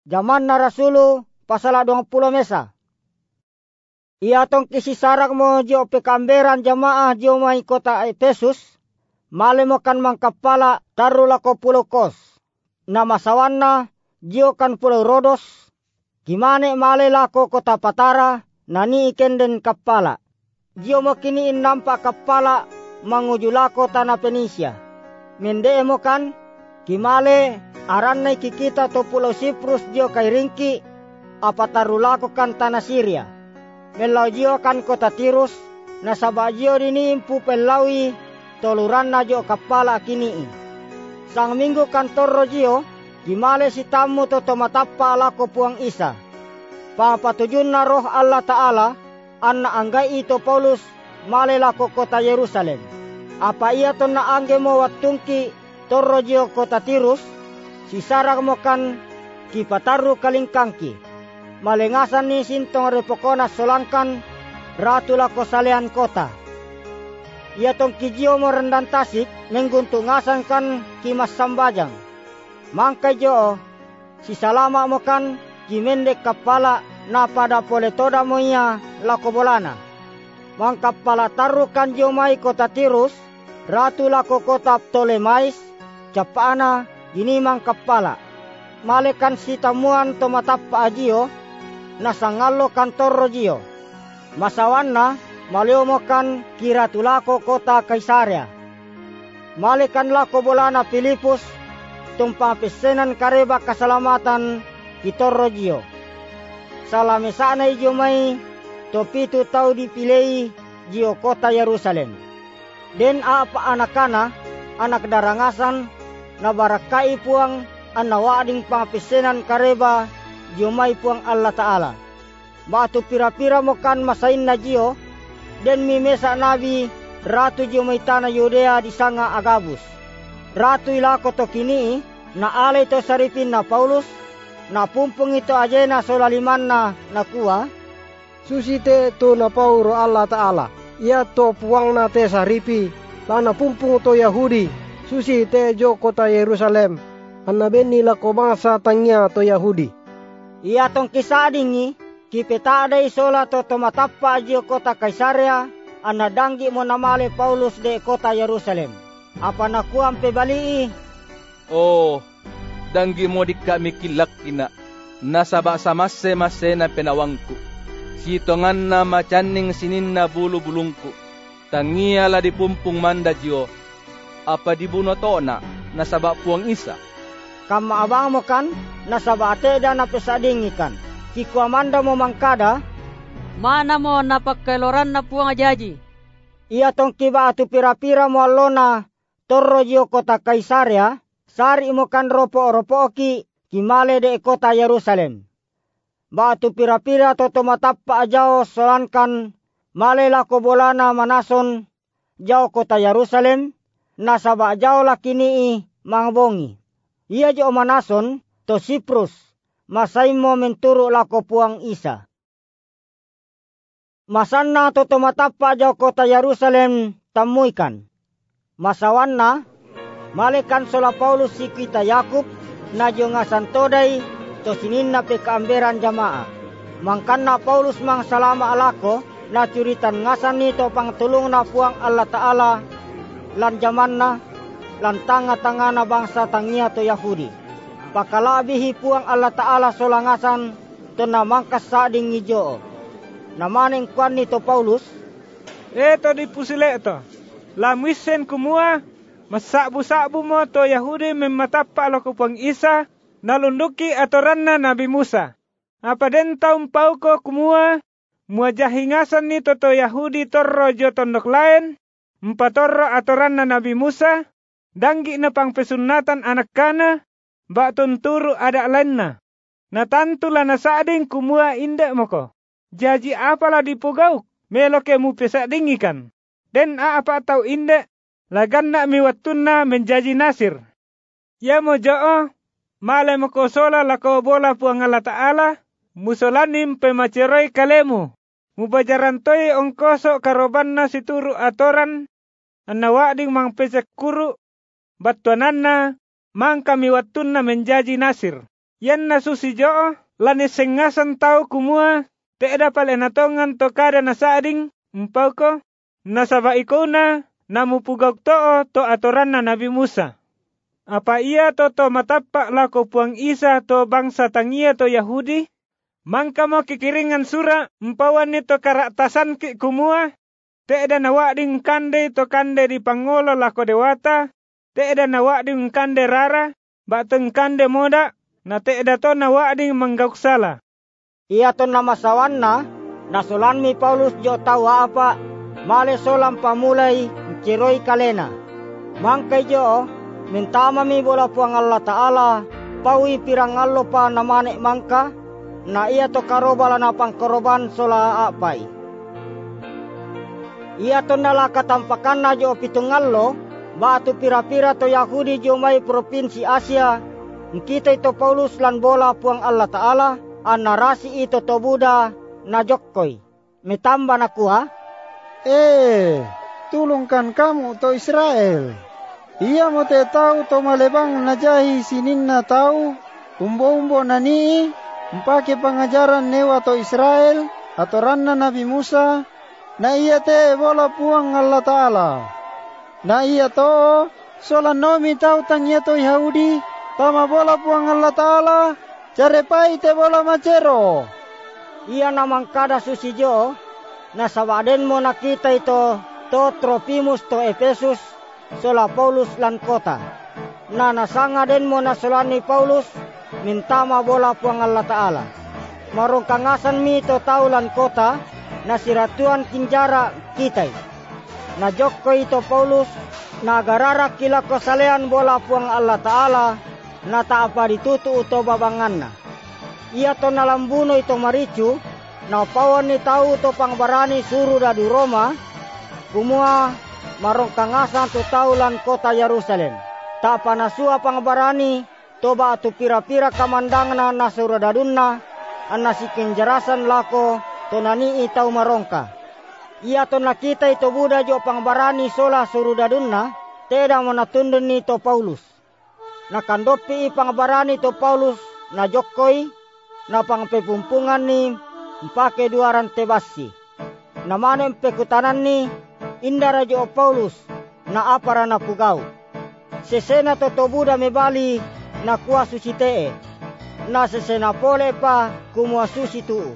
Zaman na Rasulu pasal 20 mesa. Ia tong kisisarak mo jio pekamberan jamaah jio mai kota Efesus. Male mo kan mangkapala tarulako pulau Kos. Nama sawanna jio kan pulau Rodos. Gimane male lako kota Patara nani ikenden kapala. Jio mo kiniin nampak kapala manguju lako tanah Penisia. Mende mo kan kimale aran na kikita to pulau Siprus jio kay ringki apa tarulako kan tanah Syria. Melau jio kan kota Tirus na saba jio dini impu pelawi toluran na jio kapala kini. Sang minggu kan torro jio gimale si tamu to tomatapa lako puang Isa. Papatujun na roh Allah Ta'ala anna anggai ito Paulus male lako kota Yerusalem. Apa ia to na angge mo watungki torro jio kota Tirus si sarak mo kan kipataru kalingkangki. Malengasan ni sintong repokona solangkan ratu lako salean kota. Ia tong kijio mo rendan tasik mengguntungasan kan kimas sambajang. Mangkai jo si salama mo kan kimendek kapala na pada poletoda mo ia lako bolana. Mangkapala taru kan jo mai kota Tirus ratu lako kota Ptolemais capana gini mangkapala. Malekan si tamuan tomatapa ajio nasangalo kantor jio. Masawanna maleo mo kan kiratulako kota Kaisarea. Malekan lako bolana Filipus tumpang pesenan kareba keselamatan kitorro jio. Salame sana ijo mai topitu tau dipilei jio kota Yerusalem. Den apa anakana anak darangasan na barakai puang anawading pangpesenan kareba jomai puang Allah Ta'ala. Batu pira-pira mo kan masain na jio. Den mimesa nabi ratu jomai tanah Yudea di sanga Agabus. Ratu ilako to kini na alay to saripin na Paulus. Na pumpung ito ajena solaliman na kuwa. Susite to na pauro Allah Ta'ala. Ia to puang na te saripi. Lana pumpung to Yahudi. Susite jo kota Yerusalem. Anabeni lako bangsa tangya to Yahudi. Ia tong kisadingi kipeta ada isola to tomatapa jio kota Kaisarea anadanggi mo namale Paulus de kota Yerusalem. Apa nakuam pebali? Oh, danggi mo di kami kilak kina nasaba samase-mase na penawangku. Sitongan na macaning sinin na bulu-bulungku. Tangia la di pumpung manda jio. Apa dibuno to na nasaba puang Isa. Kama abang mo kan nasabate da na pesadingikan. Kikuamanda mo mangkada. Mana mo napagkailoran na puang ajaji. Ia tong kiba atu pira-pira mo alona torro jio kota Kaisarea. Sari mo kan ropo-ropo ki kimale de kota Yerusalem. Batu pira-pira to tomatapa ajao solankan male lako bolana manason jao kota Yerusalem. Nasaba jao lakini mangbongi. Ia jo manason to Siprus, masay mo menturo lako puang Isa. Masanna to tomatapa jao kota Yerusalem tamuikan. Masawanna, malekan sola Paulus si kita Yakub, na jo ngasan todai to sinin na pekaamberan jamaah. Mangkanna Paulus mang salama alako, na curitan ngasan nito pangtulong na puang Allah Ta'ala, lan jamanna, lan tanga-tanga na bangsa tangia to Yahudi. Pakalabihi puang Allah Ta'ala solangasan to namangkas sading ngijoo. Namaning kwan nito Paulus. Eto di pusile to. Lamisen kumua. Masakbu-sakbu mo to Yahudi mematapa lo kupang Isa. Nalunduki atoran na Nabi Musa. Apa den taum pau ko kumua. Muajahingasan nito to Yahudi torro jo tondok lain. Mpatorro atoran na Nabi Musa. Danggi na pang pesunatan anak kana, batun turu ada lainna. Natantula na sading kumua indak moko. Jaji apalah dipugauk, meloke mu pesadingikan. Den apa tau indak, lagan nak miwattunna menjaji nasir. Ya mo jao, male moko sola lako bola puang Allah Ta'ala, musolanim pemaceroi kalemu. Mubajarantoi ongkoso karobanna situru atoran, anawading mang pesek kuru, batuananna mang kami wattunna menjaji nasir. yan nasusi jo, lani sengasan tau kumua, teeda pale natongan to kada nasading, mpau ko, nasaba ikona, namupugak to atoran na Nabi Musa. Apa ia to matapak lako puang Isa to bangsa tangia to Yahudi? Mangka mo kikiringan sura, mpawan nito karaktasan ki kumua, teeda nawak ding kande to kande di pangolo lako dewata, teeda nawak ding kande rara, bateng kande moda, na teeda to nawak ding manggauksala. Ia to nama sawanna, nasulan mi Paulus jo tahu apa, male solam pamulai ciroi kalena. Mangkai jo, mintama mi bola puang Allah Ta'ala, paui pirang allo pa namane mangka, na ia to karobala na pangkoroban sola apai. Ia to nalaka tampakan na jo pitungallo, batu pira-pira to Yahudi jo mai provinsi Asia, kita ito Paulus lan bola puang Allah Ta'ala, an narasi ito to Buddha na jokkoi. Mitamba na kuha, tulungkan kamu to Israel. Ia mo te tahu to malebang najahi sinin na tahu, umbo-umbo na nii, mpake pangajaran newa to Israel, atoran na Nabi Musa, na iya te bola puang Allah Ta'ala. Na iya to, solan nomi tahu tangya to Yahudi, tama bola puang Allah Ta'ala, carepai te bola macero. Ia namang kada susijo, na sabaden mo nakita ito, to Trofimus to Efesus, sola Paulus lan kota. Na nasanga den mo nasulani Paulus, mintama bola puang Allah Ta'ala. Marong kangasan mi to taulan kota, na siratuan kinjara kitay. Na jokko ito Paulus, na garara kila kosalean bola puang Allah Ta'ala, na taapa ditutu uto babangan na. Ia to nalambuno ito maricu, na pawan ni tau to pangbarani suru dadu Roma, kumua marong kangasan to taulan kota Yerusalem. Taapa nasua pangbarani, toba tu pira-pira kamandangna na suradadunna, an nasikin jarasan lako, to nani itau marongka. Ia to nakita ito Buddha jo pangbarani sola surudadunna, teda manatundun ni to Paulus. Nakandopi pangbarani to Paulus na jokkoi, na pangpepumpungan ni mpake duaran tebasi. Namane pekutanan ni indara jo Paulus na apara na pugau. Sesena to Buddha mebali na kuah susi tee, na sesena pole pa kumua susi tuu.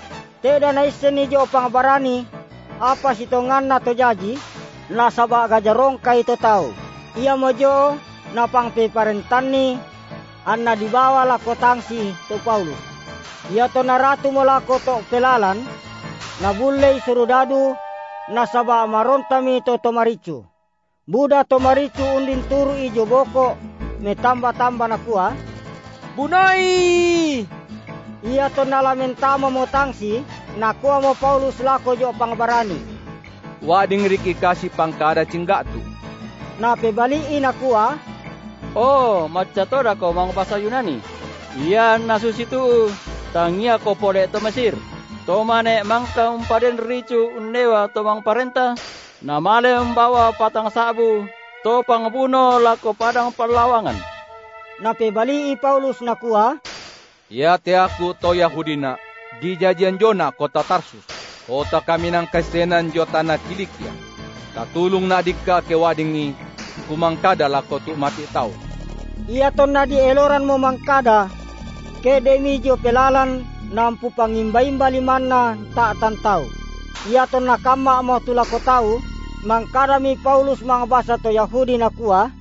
Teda na iseni jo pangbarani, apa sitongan na to jaji, na sabak gajarong ka ito tau. Ia mojo na pangpeparentan ni, an na dibawa lako tangsi to Paulus. Ia to naratu mo lako to pelalan, na bulay surudadu, na sabak marontami to tomaricu. Buddha tomaricu undin turu ijo boko, me tamba-tamba na kuah, bunai! Ia to nalamintama mo tangsi, nakuha mo Paulus lako jo pangbarani. Wading riki kasi pangkada cinggatu. Napebaliin nakuha, Macatora ko mga bahasa Yunani. Iyan nasusitu, tangia ko pole to Mesir. Tomane mangka umpaden ricu unnewa to mang parenta, namale membawa patang sabu, to pangbuno lako padang perlawangan. Napebaliin Paulus nakuha, Ya te aku to Yahudina, di jajian Jona kota Tarsus, kota kami nang kasenan jo tanah Kilikia. Tatulong na dikka ke wadingi, kumangkada lako tu mati tau. Ia to na di eloran mo mangkada, ke demi jo pelalan, nampu pangimba-imba liman na tak tantau. Ia to na kama mo tulako tau, mangkada mi Paulus mga basa to Yahudi nakuha,